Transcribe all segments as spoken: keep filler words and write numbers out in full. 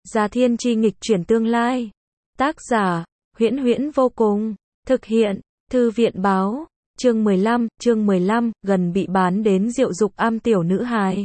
Già Thiên Chi nghịch chuyển tương lai. Tác giả, Huyễn Huyễn vô cùng. Thực hiện, Thư viện báo. Chương mười lăm, chương mười lăm, gần bị bán đến Diệu Dục Am tiểu nữ hài.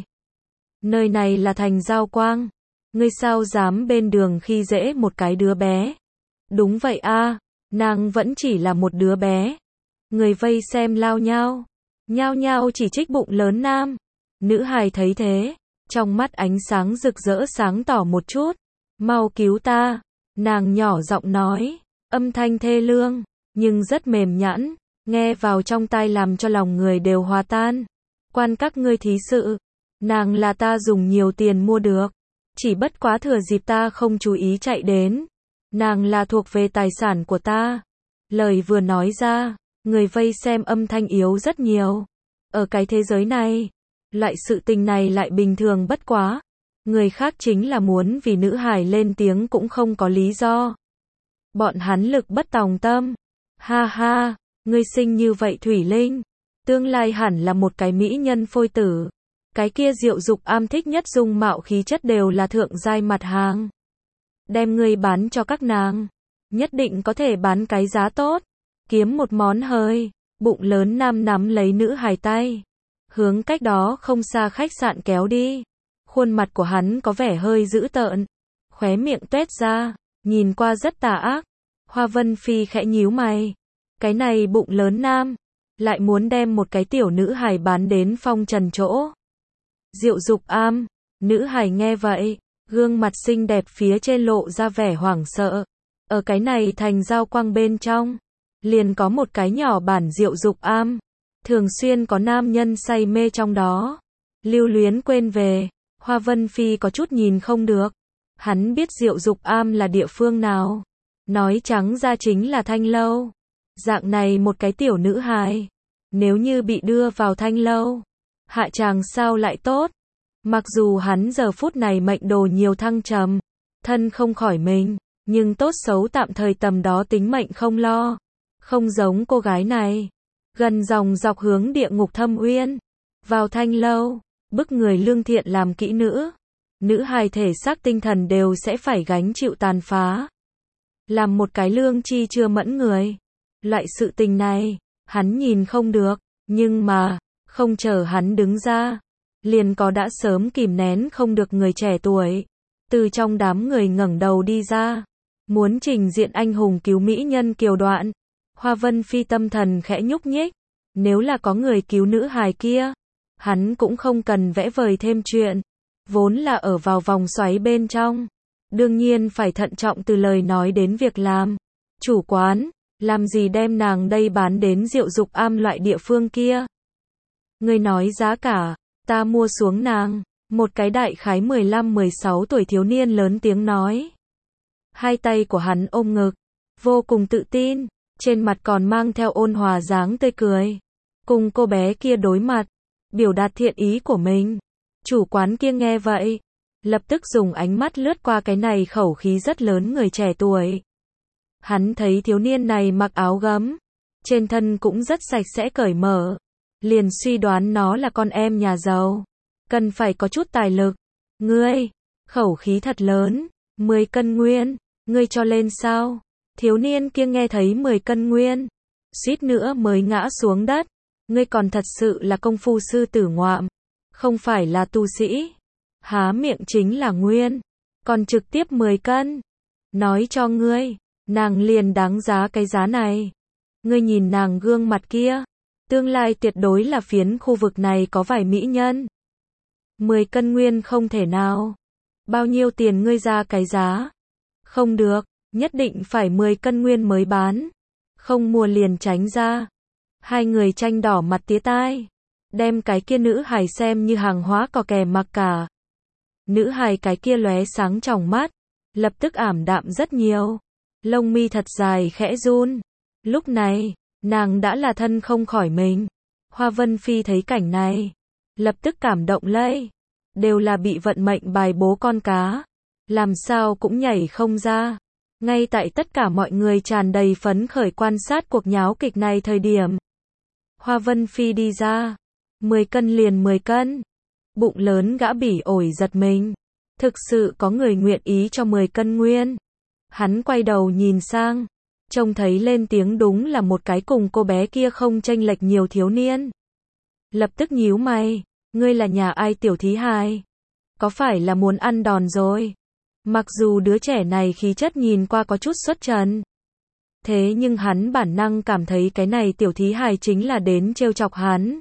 Nơi này là thành Giao Quang. Ngươi sao dám bên đường khi dễ một cái đứa bé? Đúng vậy a, nàng vẫn chỉ là một đứa bé. Người vây xem lao nhao. Nhao nhao chỉ trích bụng lớn nam. Nữ hài thấy thế, trong mắt ánh sáng rực rỡ sáng tỏ một chút. Mau cứu ta. Nàng nhỏ giọng nói, âm thanh thê lương, nhưng rất mềm nhẵn, nghe vào trong tai làm cho lòng người đều hòa tan. Quan các ngươi thí sự, nàng là ta dùng nhiều tiền mua được, chỉ bất quá thừa dịp ta không chú ý chạy đến. Nàng là thuộc về tài sản của ta. Lời vừa nói ra, người vây xem âm thanh yếu rất nhiều. Ở cái thế giới này, loại sự tình này lại bình thường bất quá. Người khác chính là muốn vì nữ hài lên tiếng cũng không có lý do. Bọn hắn lực bất tòng tâm. Ha ha, ngươi sinh như vậy Thủy Linh, tương lai hẳn là một cái mỹ nhân phôi tử. Cái kia Diệu Dục Am thích nhất dung mạo khí chất đều là thượng giai mặt hàng. Đem ngươi bán cho các nàng, nhất định có thể bán cái giá tốt, kiếm một món hời. Bụng lớn nam nắm lấy nữ hài tay, hướng cách đó không xa khách sạn kéo đi. Khuôn mặt của hắn có vẻ hơi dữ tợn, khóe miệng tuét ra, nhìn qua rất tà ác. Hoa Vân Phi khẽ nhíu mày, cái này bụng lớn nam, lại muốn đem một cái tiểu nữ hài bán đến phong trần chỗ. Diệu Dục Am, nữ hài nghe vậy, gương mặt xinh đẹp phía trên lộ ra vẻ hoảng sợ. Ở cái này thành Giao Quang bên trong, liền có một cái nhỏ bản Diệu Dục Am, thường xuyên có nam nhân say mê trong đó, lưu luyến quên về. Hoa Vân Phi có chút nhìn không được. Hắn biết Diệu Dục Am là địa phương nào. Nói trắng ra chính là Thanh Lâu. Dạng này một cái tiểu nữ hài, nếu như bị đưa vào Thanh Lâu, hạ chàng sao lại tốt. Mặc dù hắn giờ phút này mệnh đồ nhiều thăng trầm, thân không khỏi mình, nhưng tốt xấu tạm thời tầm đó tính mệnh không lo. Không giống cô gái này, gần dòng dọc hướng địa ngục thâm uyên, vào Thanh Lâu, bức người lương thiện làm kỹ nữ. Nữ hài thể xác tinh thần đều sẽ phải gánh chịu tàn phá. Làm một cái lương chi chưa mẫn người. Loại sự tình này, hắn nhìn không được, nhưng mà, không chờ hắn đứng ra, liền có đã sớm kìm nén không được người trẻ tuổi. Từ trong đám người ngẩng đầu đi ra, muốn trình diện anh hùng cứu mỹ nhân kiều đoạn. Hoa Vân Phi tâm thần khẽ nhúc nhích, nếu là có người cứu nữ hài kia, hắn cũng không cần vẽ vời thêm chuyện, vốn là ở vào vòng xoáy bên trong, đương nhiên phải thận trọng từ lời nói đến việc làm. Chủ quán, làm gì đem nàng đây bán đến Diệu Dục Am loại địa phương kia? Ngươi nói giá cả, ta mua xuống nàng. Một cái đại khái mười lăm mười sáu tuổi thiếu niên lớn tiếng nói. Hai tay của hắn ôm ngực, vô cùng tự tin, trên mặt còn mang theo ôn hòa dáng tươi cười. Cùng cô bé kia đối mặt, biểu đạt thiện ý của mình. Chủ quán kia nghe vậy, lập tức dùng ánh mắt lướt qua cái này khẩu khí rất lớn người trẻ tuổi. Hắn thấy thiếu niên này mặc áo gấm, trên thân cũng rất sạch sẽ cởi mở, liền suy đoán nó là con em nhà giàu, cần phải có chút tài lực. Ngươi, khẩu khí thật lớn, mười cân nguyên, ngươi cho lên sao? Thiếu niên kia nghe thấy mười cân nguyên, suýt nữa mới ngã xuống đất. Ngươi còn thật sự là công phu sư tử ngoạm, không phải là tu sĩ. Há miệng chính là nguyên, còn trực tiếp mười cân. Nói cho ngươi, nàng liền đáng giá cái giá này. Ngươi nhìn nàng gương mặt kia, tương lai tuyệt đối là phiến khu vực này có vài mỹ nhân. mười cân nguyên không thể nào. Bao nhiêu tiền ngươi ra cái giá? Không được, nhất định phải mười cân nguyên mới bán. Không mua liền tránh ra. Hai người tranh đỏ mặt tía tai, đem cái kia nữ hài xem như hàng hóa cò kè mặc cả. Nữ hài cái kia lóe sáng trong mắt, lập tức ảm đạm rất nhiều, lông mi thật dài khẽ run. Lúc này, nàng đã là thân không khỏi mình. Hoa Vân Phi thấy cảnh này, lập tức cảm động lây, đều là bị vận mệnh bài bố con cá, làm sao cũng nhảy không ra. Ngay tại tất cả mọi người tràn đầy phấn khởi quan sát cuộc nháo kịch này thời điểm, Hoa Vân Phi đi ra, mười cân liền mười cân. Bụng lớn gã bỉ ổi giật mình, Thực sự có người nguyện ý cho mười cân nguyên. Hắn quay đầu nhìn sang, trông thấy lên tiếng đúng là một cái cùng cô bé kia không chênh lệch nhiều thiếu niên. Lập tức nhíu mày, ngươi là nhà ai tiểu thí hài? Có phải là muốn ăn đòn rồi? Mặc dù đứa trẻ này khí chất nhìn qua có chút xuất trần. Thế nhưng hắn bản năng cảm thấy cái này tiểu thí hài chính là đến trêu chọc hắn.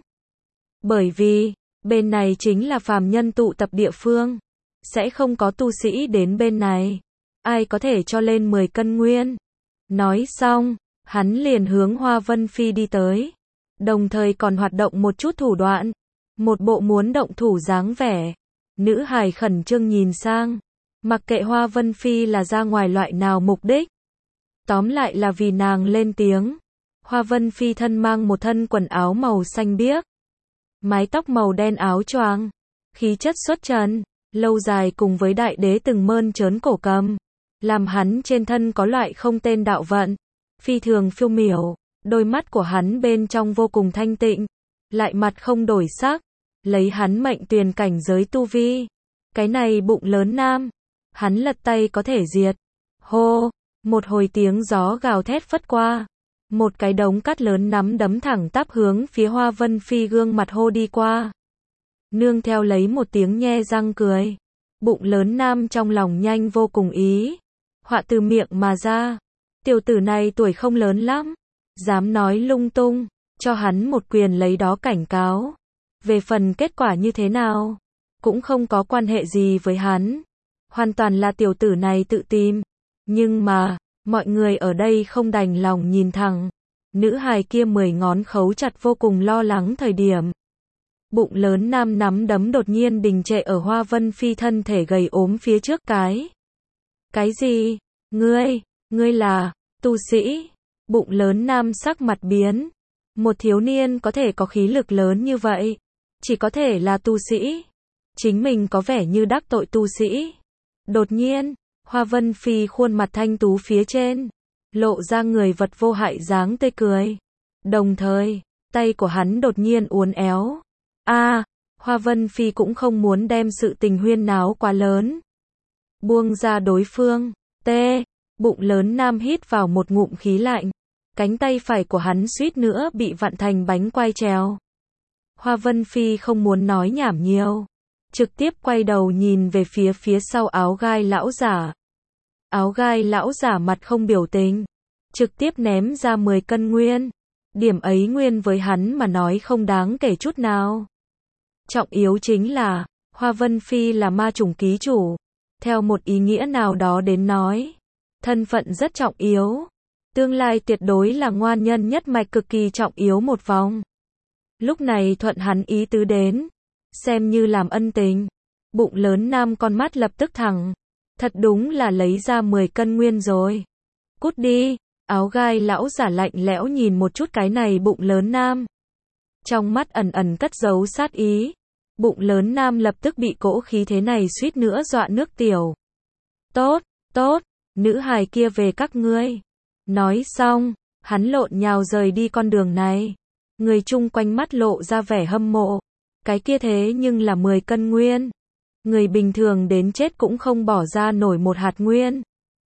Bởi vì, bên này chính là phàm nhân tụ tập địa phương. Sẽ không có tu sĩ đến bên này. Ai có thể cho lên mười cân nguyên? Nói xong, hắn liền hướng Hoa Vân Phi đi tới. Đồng thời còn hoạt động một chút thủ đoạn. Một bộ muốn động thủ dáng vẻ. Nữ hài khẩn trương nhìn sang. Mặc kệ Hoa Vân Phi là ra ngoài loại nào mục đích. Tóm lại là vì nàng lên tiếng. Hoa Vân Phi thân mang một thân quần áo màu xanh biếc. Mái tóc màu đen áo choàng. Khí chất xuất trần. Lâu dài cùng với đại đế từng mơn trớn cổ cầm. Làm hắn trên thân có loại không tên đạo vận. Phi thường phiêu miểu. Đôi mắt của hắn bên trong vô cùng thanh tịnh. Lại mặt không đổi sắc. Lấy hắn mệnh tuyền cảnh giới tu vi. Cái này bụng lớn nam. Hắn lật tay có thể diệt. Hô. Một hồi tiếng gió gào thét phất qua. Một cái đống cát lớn nắm đấm thẳng tắp hướng phía Hoa Vân Phi gương mặt hô đi qua. Nương theo lấy một tiếng nhe răng cười. Bụng lớn nam trong lòng nhanh vô cùng ý. Họa từ miệng mà ra. Tiểu tử này tuổi không lớn lắm. Dám nói lung tung. Cho hắn một quyền lấy đó cảnh cáo. Về phần kết quả như thế nào. Cũng không có quan hệ gì với hắn. Hoàn toàn là tiểu tử này tự tìm. Nhưng mà, mọi người ở đây không đành lòng nhìn thẳng. Nữ hài kia mười ngón khấu chặt vô cùng lo lắng thời điểm. Bụng lớn nam nắm đấm đột nhiên đình trệ ở Hoa Vân Phi thân thể gầy ốm phía trước cái. Cái gì? Ngươi, ngươi là, tu sĩ. Bụng lớn nam sắc mặt biến. Một thiếu niên có thể có khí lực lớn như vậy. Chỉ có thể là tu sĩ. Chính mình có vẻ như đắc tội tu sĩ. Đột nhiên, Hoa Vân Phi khuôn mặt thanh tú phía trên. Lộ ra người vật vô hại dáng tươi cười. Đồng thời, tay của hắn đột nhiên uốn éo. A, à, Hoa Vân Phi cũng không muốn đem sự tình huyên náo quá lớn. Buông ra đối phương. T. Bụng lớn nam hít vào một ngụm khí lạnh. Cánh tay phải của hắn suýt nữa bị vặn thành bánh quai trèo. Hoa Vân Phi không muốn nói nhảm nhiều. Trực tiếp quay đầu nhìn về phía phía sau áo gai lão giả. Áo gai lão giả mặt không biểu tình. Trực tiếp ném ra mười cân nguyên. Điểm ấy nguyên với hắn mà nói không đáng kể chút nào. Trọng yếu chính là, Hoa Vân Phi là ma chủng ký chủ. Theo một ý nghĩa nào đó đến nói. Thân phận rất trọng yếu. Tương lai tuyệt đối là ngoan nhân nhất mạch cực kỳ trọng yếu một vòng. Lúc này thuận hắn ý tứ đến. Xem như làm ân tình. Bụng lớn nam con mắt lập tức thẳng. Thật đúng là lấy ra mười cân nguyên rồi. Cút đi. Áo gai lão giả lạnh lẽo nhìn một chút cái này bụng lớn nam. Trong mắt ẩn ẩn cất giấu sát ý. Bụng lớn nam lập tức bị cỗ khí thế này suýt nữa dọa nước tiểu. Tốt, tốt, nữ hài kia về các ngươi. Nói xong, hắn lộn nhào rời đi con đường này. Người chung quanh mắt lộ ra vẻ hâm mộ. Cái kia thế nhưng là mười cân nguyên. Người bình thường đến chết cũng không bỏ ra nổi một hạt nguyên.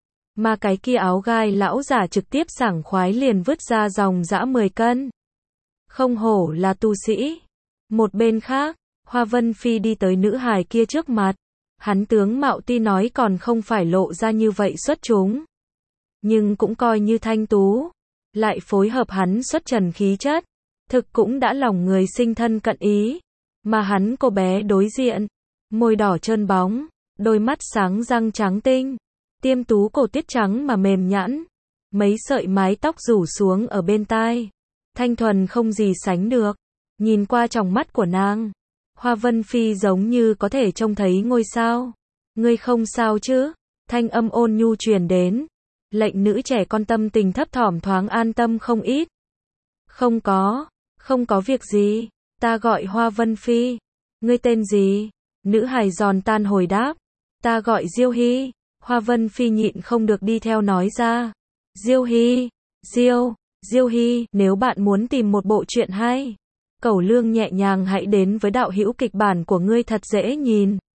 Mà cái kia áo gai lão giả trực tiếp sảng khoái liền vứt ra dòng dã mười cân. Không hổ là tu sĩ. Một bên khác, Hoa Vân Phi đi tới nữ hài kia trước mặt. Hắn tướng mạo tuy nói còn không phải lộ ra như vậy xuất chúng. Nhưng cũng coi như thanh tú. Lại phối hợp hắn xuất trần khí chất. Thực cũng đã lòng người sinh thân cận ý. Mà hắn cô bé đối diện. Môi đỏ trơn bóng. Đôi mắt sáng răng trắng tinh. Tiêm tú cổ tuyết trắng mà mềm nhẵn. Mấy sợi mái tóc rủ xuống ở bên tai. Thanh thuần không gì sánh được. Nhìn qua trong mắt của nàng. Hoa Vân Phi giống như có thể trông thấy ngôi sao. Ngươi không sao chứ? Thanh âm ôn nhu truyền đến. Lệnh nữ trẻ con tâm tình thấp thỏm thoáng an tâm không ít. Không có. Không có việc gì. Ta gọi Hoa Vân Phi. Ngươi tên gì? Nữ hài giòn tan hồi đáp. Ta gọi Diêu Hy. Hoa Vân Phi nhịn không được đi theo nói ra. Diêu Hy. Diêu. Diêu Hy. Nếu bạn muốn tìm một bộ truyện hay. Cẩu lương nhẹ nhàng hãy đến với đạo hữu kịch bản của ngươi thật dễ nhìn.